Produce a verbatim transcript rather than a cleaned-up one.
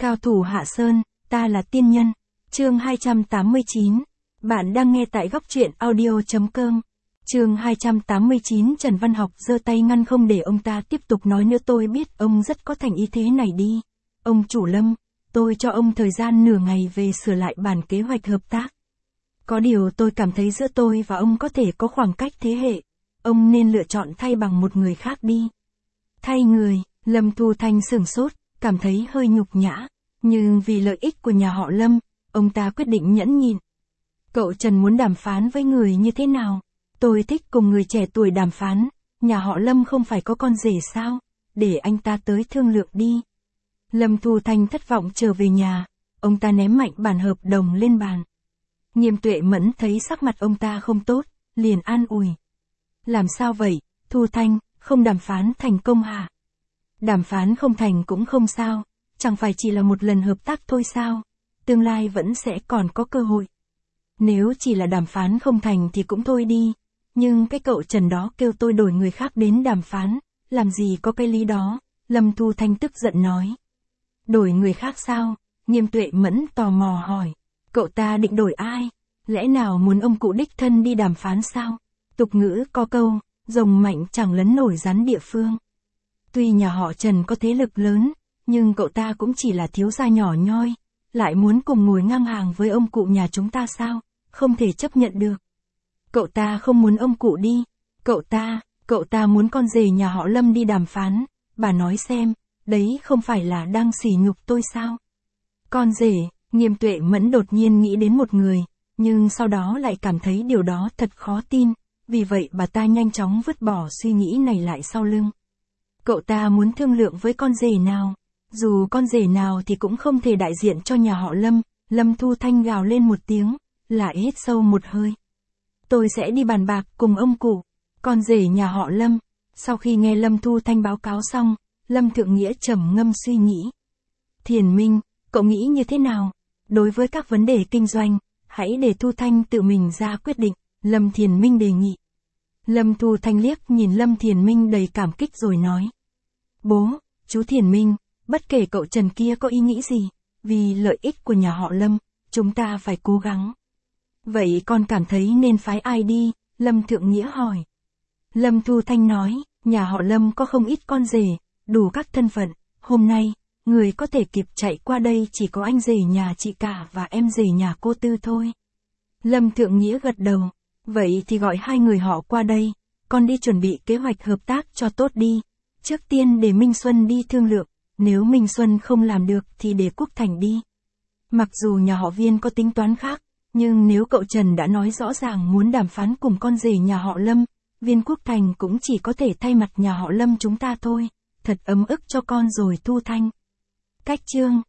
Cao thủ Hạ Sơn, ta là tiên nhân. Chương hai trăm tám mươi chín. Bạn đang nghe tại góc truyện audio chấm com. Chương hai trăm tám mươi chín. Trần Văn Học giơ tay ngăn không để ông ta tiếp tục nói nữa. Tôi biết ông rất có thành ý, thế này đi. Ông chủ Lâm, tôi cho ông thời gian nửa ngày về sửa lại bản kế hoạch hợp tác. Có điều tôi cảm thấy giữa tôi và ông có thể có khoảng cách thế hệ. Ông nên lựa chọn thay bằng một người khác đi. Thay người, Lâm Thu Thanh sửng sốt, cảm thấy hơi nhục nhã. Nhưng vì lợi ích của nhà họ Lâm, ông ta quyết định nhẫn nhịn. Cậu Trần muốn đàm phán với người như thế nào? Tôi thích cùng người trẻ tuổi đàm phán. Nhà họ Lâm không phải có con rể sao? Để anh ta tới thương lượng đi. Lâm Thu Thanh thất vọng trở về nhà. Ông ta ném mạnh bản hợp đồng lên bàn. Nghiêm Tuệ Mẫn thấy sắc mặt ông ta không tốt, liền an ủi. Làm sao vậy, Thu Thanh, không đàm phán thành công hả? Đàm phán không thành cũng không sao, chẳng phải chỉ là một lần hợp tác thôi sao? Tương lai vẫn sẽ còn có cơ hội. Nếu chỉ là đàm phán không thành thì cũng thôi đi, nhưng cái cậu Trần đó kêu tôi đổi người khác đến đàm phán, làm gì có cái lý đó, Lâm Thu Thanh tức giận nói. Đổi người khác sao? Nghiêm Tuệ Mẫn tò mò hỏi. Cậu ta định đổi ai? Lẽ nào muốn ông cụ đích thân đi đàm phán sao? Tục ngữ có câu, rồng mạnh chẳng lấn nổi rắn địa phương. Tuy nhà họ Trần có thế lực lớn, nhưng cậu ta cũng chỉ là thiếu gia nhỏ nhoi, lại muốn cùng ngồi ngang hàng với ông cụ nhà chúng ta sao? Không thể chấp nhận được. Cậu ta không muốn ông cụ đi. Cậu ta, cậu ta muốn con rể nhà họ Lâm đi đàm phán. Bà nói xem, đấy không phải là đang sỉ nhục tôi sao? Con rể, Nghiêm Tuệ Mẫn đột nhiên nghĩ đến một người, nhưng sau đó lại cảm thấy điều đó thật khó tin, vì vậy bà ta nhanh chóng vứt bỏ suy nghĩ này lại sau lưng. Cậu ta muốn thương lượng với con rể nào? Dù con rể nào thì cũng không thể đại diện cho nhà họ Lâm. Lâm Thu Thanh gào lên một tiếng, lại hít sâu một hơi. Tôi sẽ đi bàn bạc cùng ông cụ, con rể nhà họ Lâm. Sau khi nghe Lâm Thu Thanh báo cáo xong, Lâm Thượng Nghĩa trầm ngâm suy nghĩ. Thiền Minh, cậu nghĩ như thế nào? Đối với các vấn đề kinh doanh, hãy để Thu Thanh tự mình ra quyết định, Lâm Thiền Minh đề nghị. Lâm Thu Thanh liếc nhìn Lâm Thiền Minh đầy cảm kích rồi nói. Bố, chú Thiền Minh, bất kể cậu Trần kia có ý nghĩ gì, vì lợi ích của nhà họ Lâm, chúng ta phải cố gắng. Vậy con cảm thấy nên phái ai đi? Lâm Thượng Nghĩa hỏi. Lâm Thu Thanh nói, nhà họ Lâm có không ít con rể, đủ các thân phận, hôm nay, người có thể kịp chạy qua đây chỉ có anh rể nhà chị cả và em rể nhà cô Tư thôi. Lâm Thượng Nghĩa gật đầu, vậy thì gọi hai người họ qua đây, con đi chuẩn bị kế hoạch hợp tác cho tốt đi. Trước tiên để Minh Xuân đi thương lượng, nếu Minh Xuân không làm được thì để Quốc Thành đi. Mặc dù nhà họ Viên có tính toán khác, nhưng nếu cậu Trần đã nói rõ ràng muốn đàm phán cùng con rể nhà họ Lâm, Viên Quốc Thành cũng chỉ có thể thay mặt nhà họ Lâm chúng ta thôi. Thật ấm ức cho con rồi Thu Thanh. Cách chương